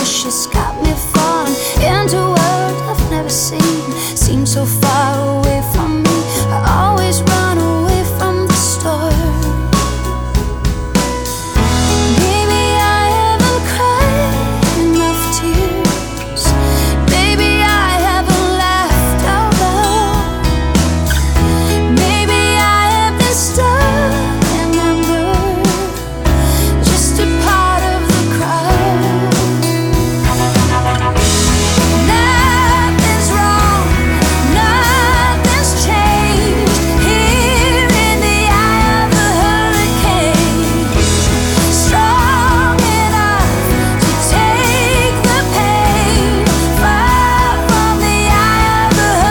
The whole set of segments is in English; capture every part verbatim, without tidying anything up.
She's got me falling into a world I've never seen. Seems so far away from me. I always run away from the storm. Maybe I haven't cried enough tears. Maybe I haven't laughed out loud. Maybe I have been stuck in anger, just a part of the crowd. Nothing's wrong, nothing's changed here in the eye of the hurricane. Strong enough to take the pain, far from the eye of the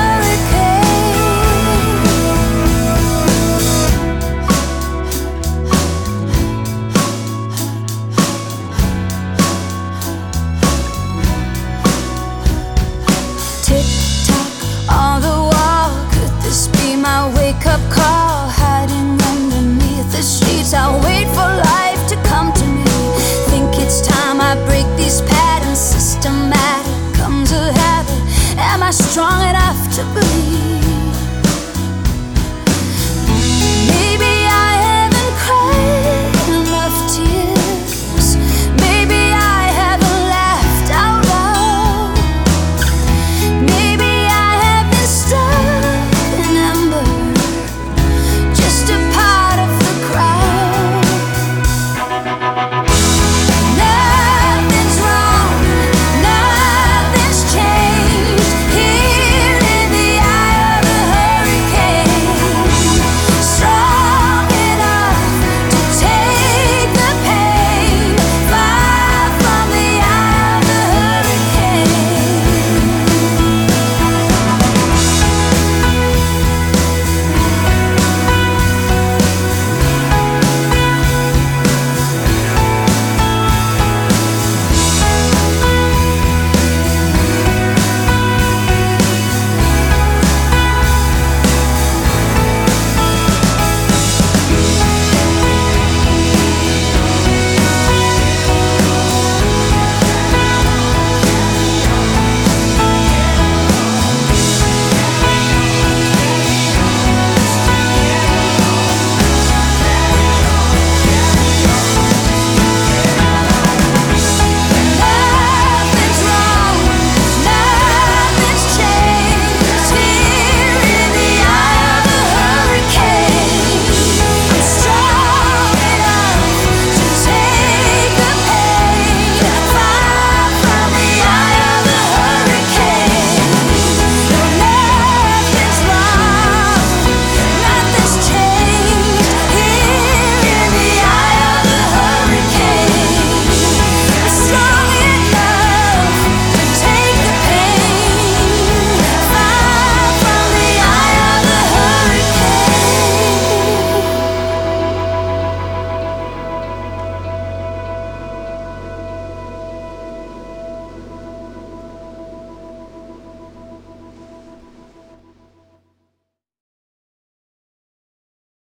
tick-tock on the wall, could this be my wake-up call? Hiding underneath the streets, I'll wait for life to come to me. Think it's time I break these patterns. Systematic comes a habit. Am I strong enough to believe?